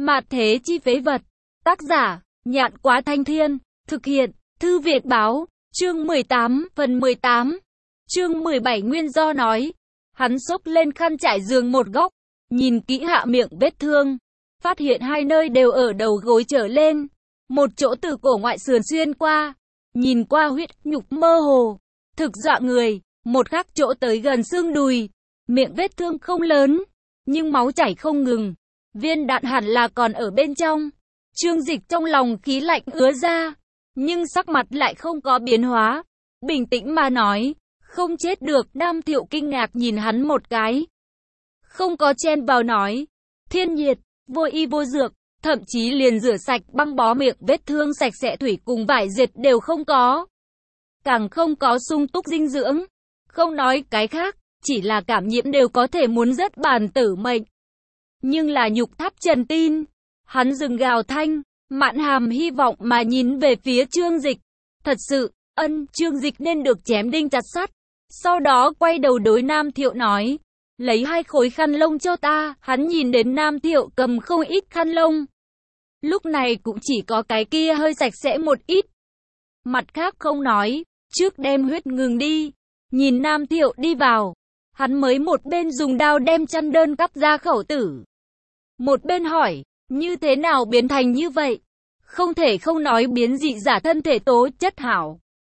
Mạt thế chi phế vật. Tác giả, Nhạn Quá Thanh Thiên. Thực hiện, Thư Việt Báo. Chương 18, phần 18. Chương 17 nguyên do nói. Hắn xốc lên khăn trải giường một góc, nhìn kỹ hạ miệng vết thương, phát hiện hai nơi đều ở đầu gối trở lên, một chỗ từ cổ ngoại sườn xuyên qua, nhìn qua huyết nhục mơ hồ, thực dọa người, một khác chỗ tới gần xương đùi, miệng vết thương không lớn, nhưng máu chảy không ngừng, viên đạn hẳn là còn ở bên trong. Trương Dịch trong lòng khí lạnh ứa ra, nhưng sắc mặt lại không có biến hóa, bình tĩnh mà nói, không chết được. Nam Thiệu kinh ngạc nhìn hắn một cái, không có chen vào nói, thiên nhiệt, vô y vô dược, thậm chí liền rửa sạch băng bó miệng vết thương sạch sẽ thủy cùng vải dệt đều không có, càng không có sung túc dinh dưỡng, không nói cái khác, chỉ là cảm nhiễm đều có thể muốn rất bản tử mệnh. Nhưng là Nhục Tháp Trần tin, hắn dừng gào thanh, mạn hàm hy vọng mà nhìn về phía Trương Dịch. Thật sự, Trương Dịch nên được chém đinh chặt sắt. Sau đó quay đầu đối Nam Thiệu nói, lấy 2 khối khăn lông cho ta. Hắn nhìn đến Nam Thiệu cầm không ít khăn lông, lúc này cũng chỉ có cái kia hơi sạch sẽ một ít. Mặt khác không nói, trước đem huyết ngừng đi. Nhìn Nam Thiệu đi vào, hắn mới một bên dùng đao đem chăn đơn cắt ra khẩu tử, một bên hỏi, như thế nào biến thành như vậy? Không thể không nói biến dị giả thân thể tố chất hảo,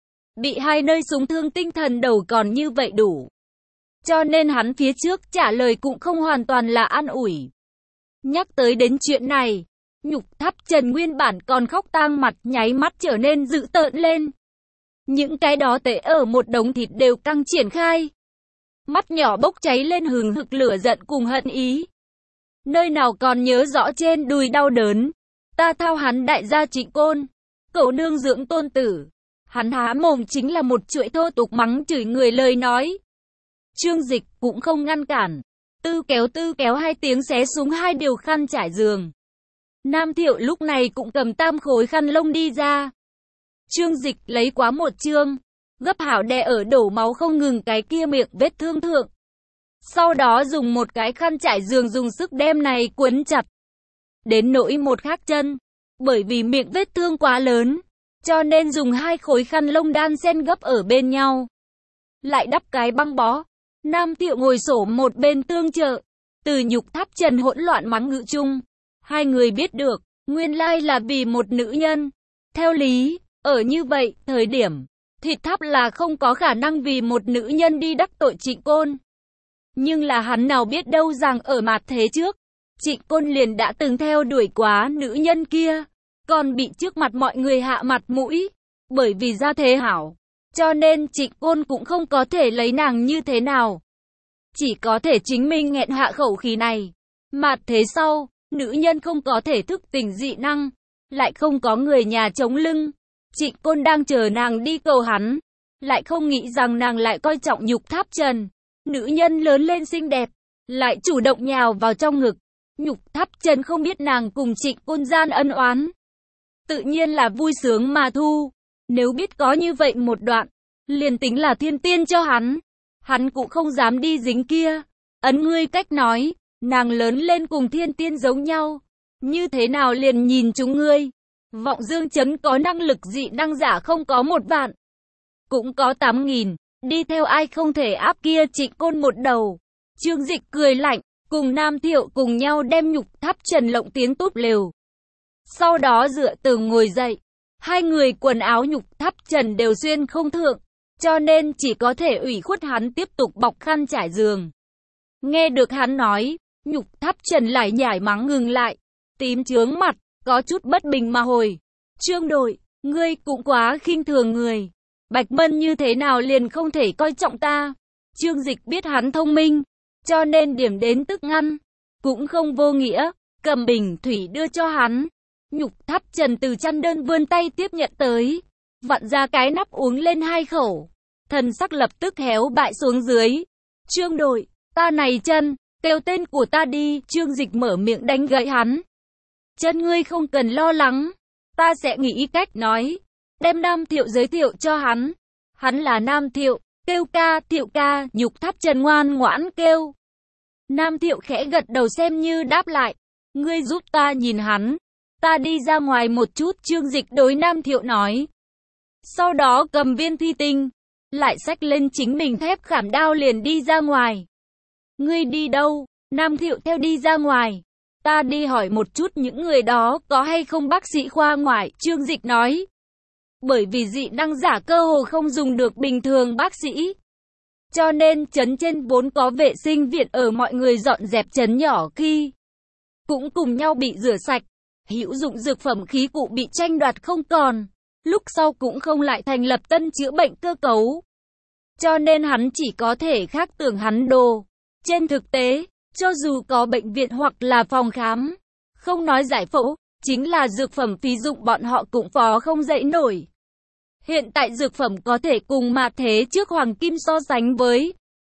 bị 2 nơi súng thương tinh thần đầu còn như vậy đủ. Cho nên hắn phía trước trả lời cũng không hoàn toàn là an ủi. Nhắc tới đến chuyện này, Nhục Tháp Trần nguyên bản còn khóc tang mặt nháy mắt trở nên dữ tợn lên. Những cái đó tệ ở một đống thịt đều căng triển khai, mắt nhỏ bốc cháy lên hừng hực lửa giận cùng hận ý. Nơi nào còn nhớ rõ trên đùi đau đớn, ta thao hắn đại gia Trịnh Côn, cậu nương dưỡng tôn tử. Hắn há mồm chính là một chuỗi thô tục mắng chửi người lời nói. Trương Dịch cũng không ngăn cản, tư kéo 2 tiếng xé súng 2 điều khăn trải giường. Nam Thiệu lúc này cũng cầm 3 khối khăn lông đi ra. Trương Dịch lấy quá một chương, gấp hảo đè ở đổ máu không ngừng cái kia miệng vết thương thượng. Sau đó dùng một cái khăn trải giường dùng sức đem này quấn chặt. Đến nỗi một khác chân, bởi vì miệng vết thương quá lớn, cho nên dùng 2 khối khăn lông đan xen gấp ở bên nhau, lại đắp cái băng bó. Nam Thiệu ngồi xổm một bên tương trợ, từ Nhục Tháp Trần hỗn loạn mắng ngữ chung, 2 người biết được, nguyên lai là vì một nữ nhân. Theo lý, ở như vậy thời điểm, Thịt Tháp là không có khả năng vì một nữ nhân đi đắc tội Trịnh Côn. Nhưng là hắn nào biết đâu rằng ở mặt thế trước, Trịnh Côn liền đã từng theo đuổi quá nữ nhân kia, còn bị trước mặt mọi người hạ mặt mũi, bởi vì gia thế hảo, cho nên Trịnh Côn cũng không có thể lấy nàng như thế nào, chỉ có thể chính mình nghẹn hạ khẩu khí này. Mặt thế sau, nữ nhân không có thể thức tỉnh dị năng, lại không có người nhà chống lưng, Trịnh Côn đang chờ nàng đi cầu hắn, lại không nghĩ rằng nàng lại coi trọng Nhục Tháp Trần. Nữ nhân lớn lên xinh đẹp, lại chủ động nhào vào trong ngực. Nhục Tháp Trần không biết nàng cùng Trịnh Côn gian ân oán, tự nhiên là vui sướng mà thu. Nếu biết có như vậy một đoạn, liền tính là thiên tiên cho hắn cũng không dám đi dính kia. Ngươi cách nói, nàng lớn lên cùng thiên tiên giống nhau, như thế nào liền nhìn chúng ngươi? Vọng Dương Chấn có năng lực dị năng giả không có 1 vạn, cũng có 8.000. Đi theo ai không thể áp kia Trịnh Côn một đầu. Trương Dịch cười lạnh, cùng Nam Thiệu cùng nhau đem Nhục Tháp Trần lộng tiến túp lều. Sau đó dựa tường ngồi dậy. 2 người quần áo Nhục Tháp Trần đều xuyên không thượng, cho nên chỉ có thể ủy khuất hắn tiếp tục bọc khăn trải giường. Nghe được hắn nói, Nhục Tháp Trần lại nhảy mắng ngừng lại, tím chướng mặt, có chút bất bình mà hồi. Trương đội, ngươi cũng quá khinh thường người. Bạch Mân như thế nào liền không thể coi trọng ta? Trương Dịch biết hắn thông minh, cho nên điểm đến tức ngăn, cũng không vô nghĩa, cầm bình thủy đưa cho hắn. Nhục Tháp Trần từ chăn đơn vươn tay tiếp nhận tới, vặn ra cái nắp uống lên 2 khẩu, thần sắc lập tức héo bại xuống dưới. Trương đội, ta này chân, kêu tên của ta đi. Trương Dịch mở miệng đánh gãy hắn. Chân ngươi không cần lo lắng, ta sẽ nghĩ cách nói. Đem Nam Thiệu giới thiệu cho hắn. Hắn là Nam Thiệu, kêu ca, Thiệu ca. Nhục Tháp Trần ngoan ngoãn kêu. Nam Thiệu khẽ gật đầu xem như đáp lại. Ngươi giúp ta nhìn hắn. Ta đi ra ngoài một chút, Trương Dịch đối Nam Thiệu nói. Sau đó cầm viên thủy tinh, lại xách lên chính mình thép khảm đao liền đi ra ngoài. Ngươi đi đâu? Nam Thiệu theo đi ra ngoài. Ta đi hỏi một chút những người đó có hay không bác sĩ khoa ngoại, Trương Dịch nói. Bởi vì dị năng giả cơ hồ không dùng được bình thường bác sĩ. Cho nên trấn trên vốn có vệ sinh viện ở mọi người dọn dẹp trấn nhỏ khi cũng cùng nhau bị rửa sạch. Hữu dụng dược phẩm khí cụ bị tranh đoạt không còn. Lúc sau cũng không lại thành lập tân chữa bệnh cơ cấu. Cho nên hắn chỉ có thể khác tưởng hắn đồ. Trên thực tế, cho dù có bệnh viện hoặc là phòng khám, không nói giải phẫu, chính là dược phẩm phí dụng bọn họ cũng phó không dậy nổi. Hiện tại dược phẩm có thể cùng mà thế trước hoàng kim so sánh với.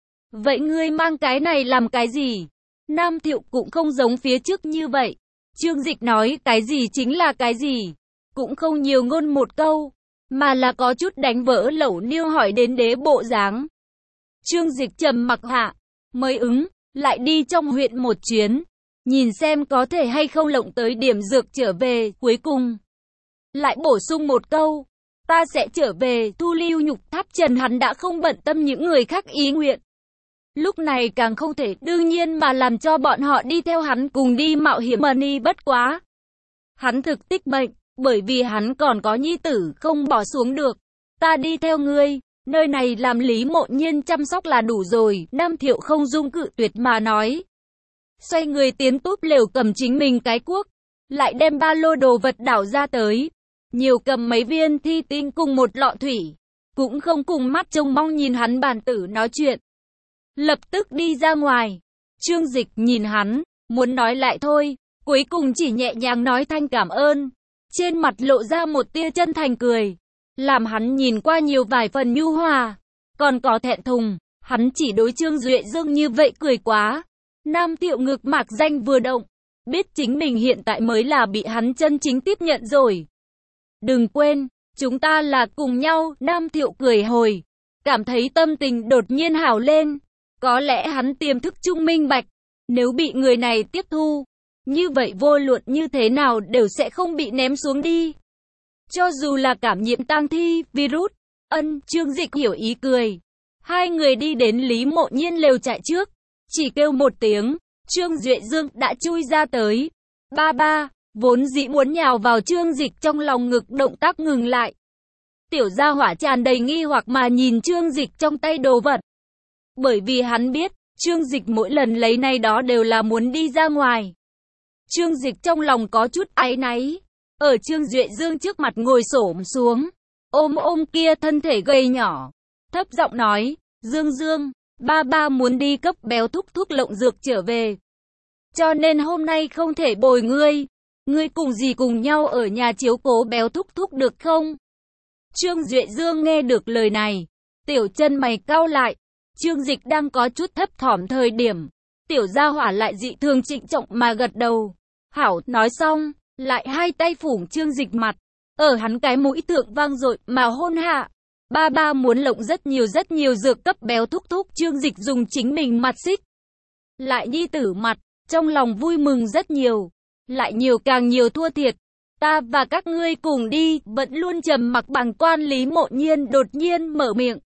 Vậy ngươi mang cái này làm cái gì? Nam Thiệu cũng không giống phía trước như vậy. Trương Dịch nói cái gì chính là cái gì. Cũng không nhiều ngôn một câu, mà là có chút đánh vỡ lẩu niêu hỏi đến đế bộ dáng. Trương Dịch trầm mặc hạ, mới ứng, lại đi trong huyện một chuyến, nhìn xem có thể hay không lộng tới điểm dược trở về, cuối cùng. Lại bổ sung một câu, ta sẽ trở về, thu lưu nhục tháp trần hắn đã không bận tâm những người khác ý nguyện. Lúc này càng không thể đương nhiên mà làm cho bọn họ đi theo hắn cùng đi mạo hiểm money bất quá. Hắn thực tích mệnh, bởi vì hắn còn có nhi tử không bỏ xuống được. Ta đi theo ngươi, nơi này làm Lý Mộ Nhiên chăm sóc là đủ rồi, Nam Thiệu không dung cự tuyệt mà nói. Xoay người tiến túp lều cầm chính mình cái cuốc, lại đem ba lô đồ vật đảo ra tới. Nhiều cầm mấy viên thi tinh cùng một lọ thủy, cũng không cùng mắt trông mong nhìn hắn bàn tử nói chuyện. Lập tức đi ra ngoài, Trương Dịch nhìn hắn, muốn nói lại thôi, cuối cùng chỉ nhẹ nhàng nói thanh cảm ơn. Trên mặt lộ ra một tia chân thành cười, làm hắn nhìn qua nhiều vài phần nhu hòa, còn có thẹn thùng, hắn chỉ đối Trương Duệ Dương như vậy cười quá. Nam Thiệu ngực mạc danh vừa động, biết chính mình hiện tại mới là bị hắn chân chính tiếp nhận rồi. Đừng quên, chúng ta là cùng nhau, Nam Thiệu cười hồi, cảm thấy tâm tình đột nhiên hào lên. Có lẽ hắn tiềm thức trung minh bạch, nếu bị người này tiếp thu, như vậy vô luận như thế nào đều sẽ không bị ném xuống đi. Cho dù là cảm nhiễm tang thi, virus, Trương Dịch hiểu ý cười. Hai người đi đến Lý Mộ Nhiên lều trại trước, chỉ kêu một tiếng, Trương Duệ Dương đã chui ra tới. Ba ba, vốn dĩ muốn nhào vào Trương Dịch trong lòng ngực động tác ngừng lại. Tiểu gia hỏa tràn đầy nghi hoặc mà nhìn Trương Dịch trong tay đồ vật. Bởi vì hắn biết, Trương Dịch mỗi lần lấy này đó đều là muốn đi ra ngoài. Trương Dịch trong lòng có chút áy náy, ở Trương Duệ Dương trước mặt ngồi xổm xuống, ôm kia thân thể gầy nhỏ, thấp giọng nói, Dương Dương, ba ba muốn đi cấp béo thúc thuốc lộng dược trở về. Cho nên hôm nay không thể bồi ngươi cùng dì cùng nhau ở nhà chiếu cố béo thúc thúc được không? Trương Duệ Dương nghe được lời này, tiểu chân mày cau lại. Trương Dịch đang có chút thấp thỏm thời điểm, tiểu gia hỏa lại dị thường trịnh trọng mà gật đầu. Hảo, nói xong, lại hai tay phủng Trương Dịch mặt, ở hắn cái mũi thượng vang dội mà hôn hạ. Ba ba muốn lộng rất nhiều dược cấp béo thúc thúc, Trương Dịch dùng chính mình mặt xích. Lại nhi tử mặt, trong lòng vui mừng rất nhiều, lại nhiều càng nhiều thua thiệt. Ta và các ngươi cùng đi, vẫn luôn trầm mặc bằng quan Lý Mộ Nhiên đột nhiên mở miệng.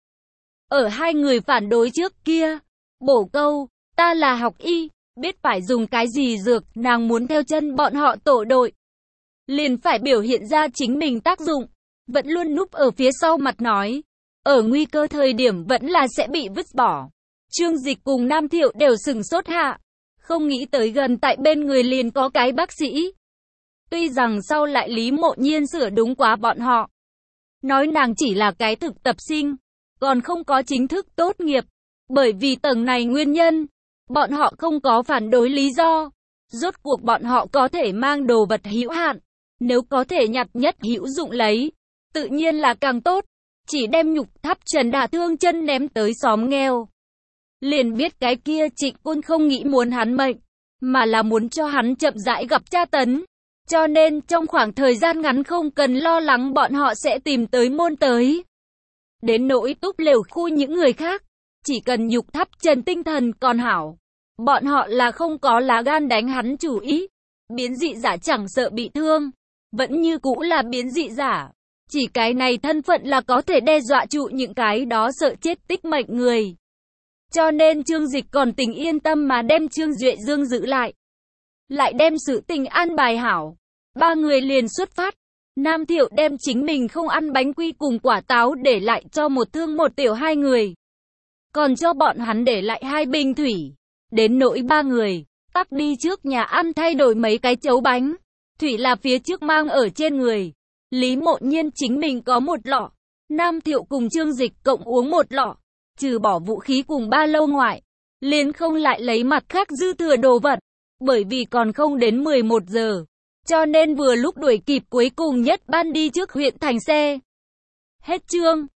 Ở hai người phản đối trước kia, bổ câu, ta là học y, biết phải dùng cái gì dược, nàng muốn theo chân bọn họ tổ đội. Liền phải biểu hiện ra chính mình tác dụng, vẫn luôn núp ở phía sau mặt nói, ở nguy cơ thời điểm vẫn là sẽ bị vứt bỏ. Trương Dịch cùng Nam Thiệu đều sừng sốt hạ, không nghĩ tới gần tại bên người liền có cái bác sĩ. Tuy rằng sau lại Lý Mộ Nhiên sửa đúng quá bọn họ, nói nàng chỉ là cái thực tập sinh, còn không có chính thức tốt nghiệp. Bởi vì tầng này nguyên nhân, bọn họ không có phản đối lý do. Rốt cuộc bọn họ có thể mang đồ vật hữu hạn, nếu có thể nhặt nhất hữu dụng lấy, tự nhiên là càng tốt. Chỉ đem nhục tháp trần đả thương chân ném tới xóm nghèo. Liền biết cái kia Trịnh Côn không nghĩ muốn hắn mệnh, mà là muốn cho hắn chậm rãi gặp tra tấn. Cho nên trong khoảng thời gian ngắn không cần lo lắng bọn họ sẽ tìm tới môn tới. Đến nỗi túp lều khu những người khác, chỉ cần nhục tháp trần tinh thần còn hảo, bọn họ là không có lá gan đánh hắn chủ ý. Biến dị giả chẳng sợ bị thương, vẫn như cũ là biến dị giả. Chỉ cái này thân phận là có thể đe dọa trụ những cái đó sợ chết tích mệnh người. Cho nên Trương Dịch còn tình yên tâm mà đem Trương Duệ Dương giữ lại đem sự tình an bài hảo. Ba người liền xuất phát. Nam Thiệu đem chính mình không ăn bánh quy cùng quả táo để lại cho một thương một tiểu hai người. Còn cho bọn hắn để lại 2 bình thủy. Đến nỗi 3 người, tắc đi trước nhà ăn thay đổi mấy cái chấu bánh. Thủy là phía trước mang ở trên người. Lý Mộ Nhiên chính mình có 1 lọ. Nam Thiệu cùng Trương Dịch cộng uống 1 lọ. Trừ bỏ vũ khí cùng ba lô ngoại, liền không lại lấy mặt khác dư thừa đồ vật. Bởi vì còn không đến 11 giờ. Cho nên vừa lúc đuổi kịp cuối cùng nhất ban đi trước huyện thành xe. Hết chương.